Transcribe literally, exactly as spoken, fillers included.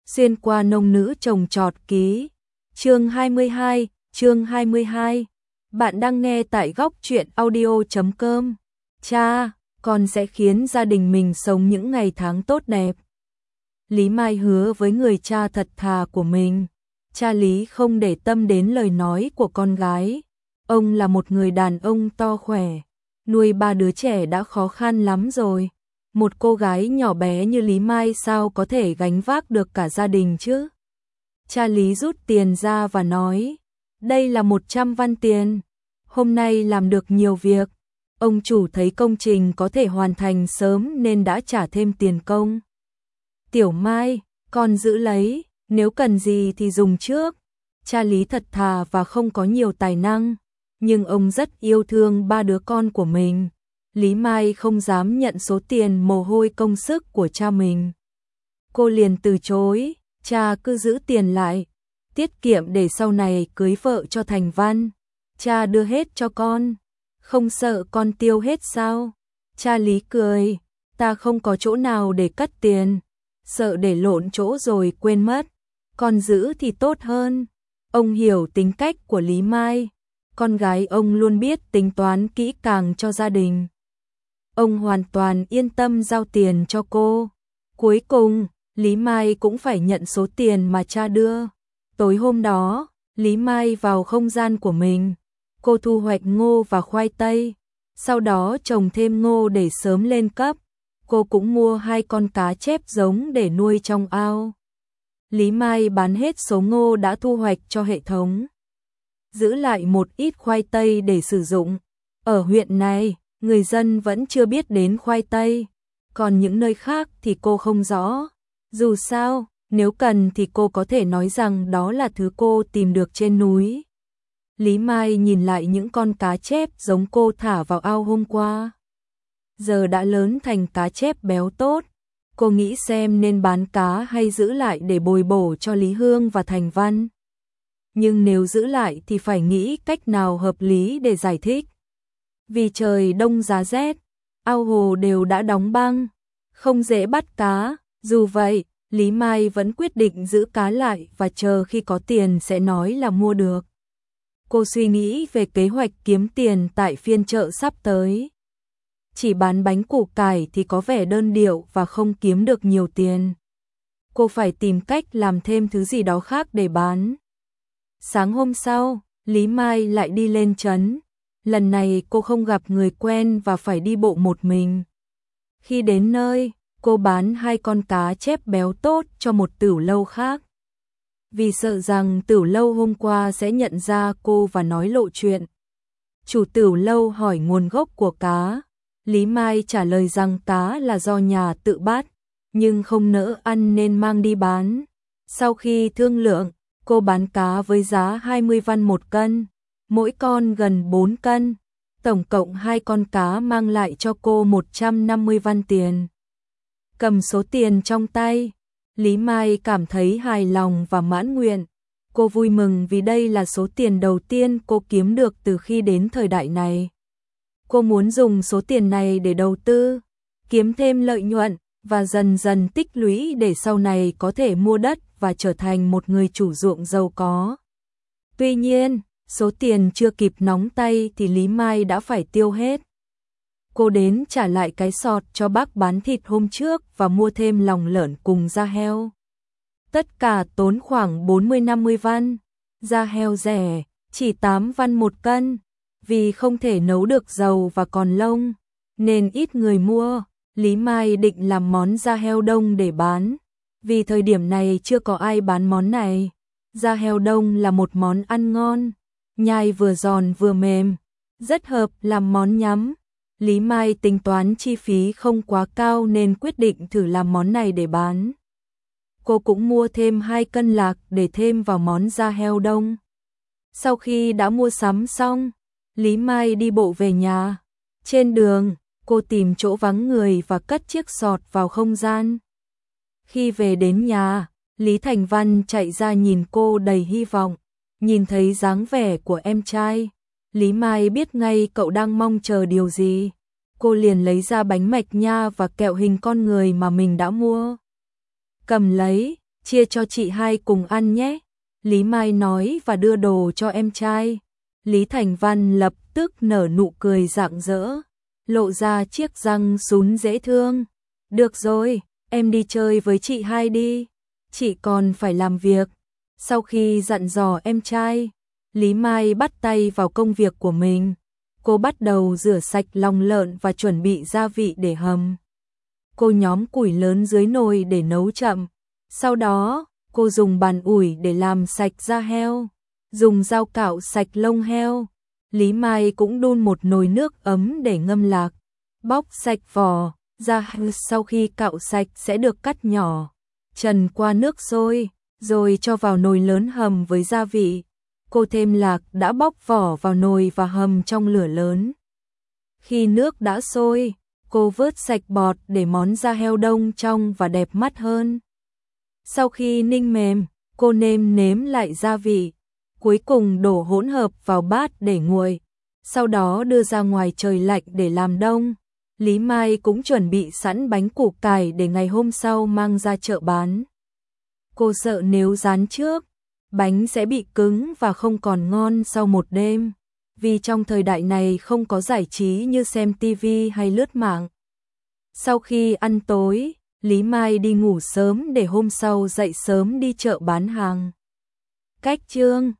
Xuyên qua nông nữ trồng trọt ký. Chương hai mươi hai, chương hai mươi hai. Bạn đang nghe tại góc truyện audio chấm com. Cha, con sẽ khiến gia đình mình sống những ngày tháng tốt đẹp. Lý Mai hứa với người cha thật thà của mình. Cha Lý không để tâm đến lời nói của con gái. Ông là một người đàn ông to khỏe, nuôi ba đứa trẻ đã khó khăn lắm rồi. Một cô gái nhỏ bé như Lý Mai sao có thể gánh vác được cả gia đình chứ? Cha Lý rút tiền ra và nói, đây là một trăm văn tiền. Hôm nay làm được nhiều việc. Ông chủ thấy công trình có thể hoàn thành sớm nên đã trả thêm tiền công. Tiểu Mai, con giữ lấy, nếu cần gì thì dùng trước. Cha Lý thật thà và không có nhiều tài năng, nhưng ông rất yêu thương ba đứa con của mình. Lý Mai không dám nhận số tiền mồ hôi công sức của cha mình. Cô liền từ chối, cha cứ giữ tiền lại, tiết kiệm để sau này cưới vợ cho thành văn. Cha đưa hết cho con, không sợ con tiêu hết sao? Cha Lý cười, ta không có chỗ nào để cất tiền, sợ để lộn chỗ rồi quên mất, con giữ thì tốt hơn. Ông hiểu tính cách của Lý Mai, con gái ông luôn biết tính toán kỹ càng cho gia đình. Ông hoàn toàn yên tâm giao tiền cho cô. Cuối cùng, Lý Mai cũng phải nhận số tiền mà cha đưa. Tối hôm đó, Lý Mai vào không gian của mình. Cô thu hoạch ngô và khoai tây, sau đó trồng thêm ngô để sớm lên cấp. Cô cũng mua hai con cá chép giống để nuôi trong ao. Lý Mai bán hết số ngô đã thu hoạch cho hệ thống, giữ lại một ít khoai tây để sử dụng. Ở huyện này, người dân vẫn chưa biết đến khoai tây, còn những nơi khác thì cô không rõ. Dù sao, nếu cần thì cô có thể nói rằng đó là thứ cô tìm được trên núi. Lý Mai nhìn lại những con cá chép giống cô thả vào ao hôm qua. Giờ đã lớn thành cá chép béo tốt. Cô nghĩ xem nên bán cá hay giữ lại để bồi bổ cho Lý Hương và Thành Văn. Nhưng nếu giữ lại thì phải nghĩ cách nào hợp lý để giải thích. Vì trời đông giá rét, ao hồ đều đã đóng băng, không dễ bắt cá. Dù vậy, Lý Mai vẫn quyết định giữ cá lại và chờ khi có tiền sẽ nói là mua được. Cô suy nghĩ về kế hoạch kiếm tiền tại phiên chợ sắp tới. Chỉ bán bánh củ cải thì có vẻ đơn điệu và không kiếm được nhiều tiền. Cô phải tìm cách làm thêm thứ gì đó khác để bán. Sáng hôm sau, Lý Mai lại đi lên trấn. Lần này cô không gặp người quen và phải đi bộ một mình. Khi đến nơi, cô bán hai con cá chép béo tốt cho một tửu lâu khác. Vì sợ rằng tửu lâu hôm qua sẽ nhận ra cô và nói lộ chuyện. Chủ tửu lâu hỏi nguồn gốc của cá. Lý Mai trả lời rằng cá là do nhà tự bắt, nhưng không nỡ ăn nên mang đi bán. Sau khi thương lượng, cô bán cá với giá hai mươi văn một cân, mỗi con gần bốn cân. Tổng cộng hai con cá mang lại cho cô một trăm năm mươi văn tiền. Cầm số tiền trong tay, Lý Mai cảm thấy hài lòng và mãn nguyện. Cô vui mừng vì đây là số tiền đầu tiên cô kiếm được từ khi đến thời đại này. Cô muốn dùng số tiền này để đầu tư, kiếm thêm lợi nhuận và dần dần tích lũy để sau này có thể mua đất và trở thành một người chủ ruộng giàu có. Tuy nhiên, số tiền chưa kịp nóng tay thì Lý Mai đã phải tiêu hết. Cô đến trả lại cái sọt cho bác bán thịt hôm trước và mua thêm lòng lợn cùng da heo. Tất cả tốn khoảng bốn mươi năm mươi văn. Da heo rẻ, chỉ tám văn một cân. Vì không thể nấu được dầu và còn lông, nên ít người mua. Lý Mai định làm món da heo đông để bán. Vì thời điểm này chưa có ai bán món này. Da heo đông là một món ăn ngon, nhai vừa giòn vừa mềm, rất hợp làm món nhắm. Lý Mai tính toán chi phí không quá cao nên quyết định thử làm món này để bán. Cô cũng mua thêm hai cân lạc để thêm vào món da heo đông. Sau khi đã mua sắm xong, Lý Mai đi bộ về nhà. Trên đường, cô tìm chỗ vắng người và cất chiếc sọt vào không gian. Khi về đến nhà, Lý Thành Văn chạy ra nhìn cô đầy hy vọng. Nhìn thấy dáng vẻ của em trai, Lý Mai biết ngay cậu đang mong chờ điều gì. Cô liền lấy ra bánh mạch nha và kẹo hình con người mà mình đã mua. Cầm lấy, chia cho chị hai cùng ăn nhé. Lý Mai nói và đưa đồ cho em trai. Lý Thành Văn lập tức nở nụ cười rạng rỡ, lộ ra chiếc răng sún dễ thương. Được rồi, em đi chơi với chị hai đi, chị còn phải làm việc. Sau khi dặn dò em trai, Lý Mai bắt tay vào công việc của mình. Cô bắt đầu rửa sạch lòng lợn và chuẩn bị gia vị để hầm. Cô nhóm củi lớn dưới nồi để nấu chậm. Sau đó, cô dùng bàn ủi để làm sạch da heo, dùng dao cạo sạch lông heo. Lý Mai cũng đun một nồi nước ấm để ngâm lạc, bóc sạch vỏ, da heo sau khi cạo sạch sẽ được cắt nhỏ, trần qua nước sôi, rồi cho vào nồi lớn hầm với gia vị. Cô thêm lạc đã bóc vỏ vào nồi và hầm trong lửa lớn. Khi nước đã sôi, cô vớt sạch bọt để món da heo đông trong và đẹp mắt hơn. Sau khi ninh mềm, cô nêm nếm lại gia vị, cuối cùng đổ hỗn hợp vào bát để nguội, sau đó đưa ra ngoài trời lạnh để làm đông. Lý Mai cũng chuẩn bị sẵn bánh củ cải để ngày hôm sau mang ra chợ bán. Cô sợ nếu rán trước, bánh sẽ bị cứng và không còn ngon sau một đêm, vì trong thời đại này không có giải trí như xem ti vi hay lướt mạng. Sau khi ăn tối, Lý Mai đi ngủ sớm để hôm sau dậy sớm đi chợ bán hàng. Cách chương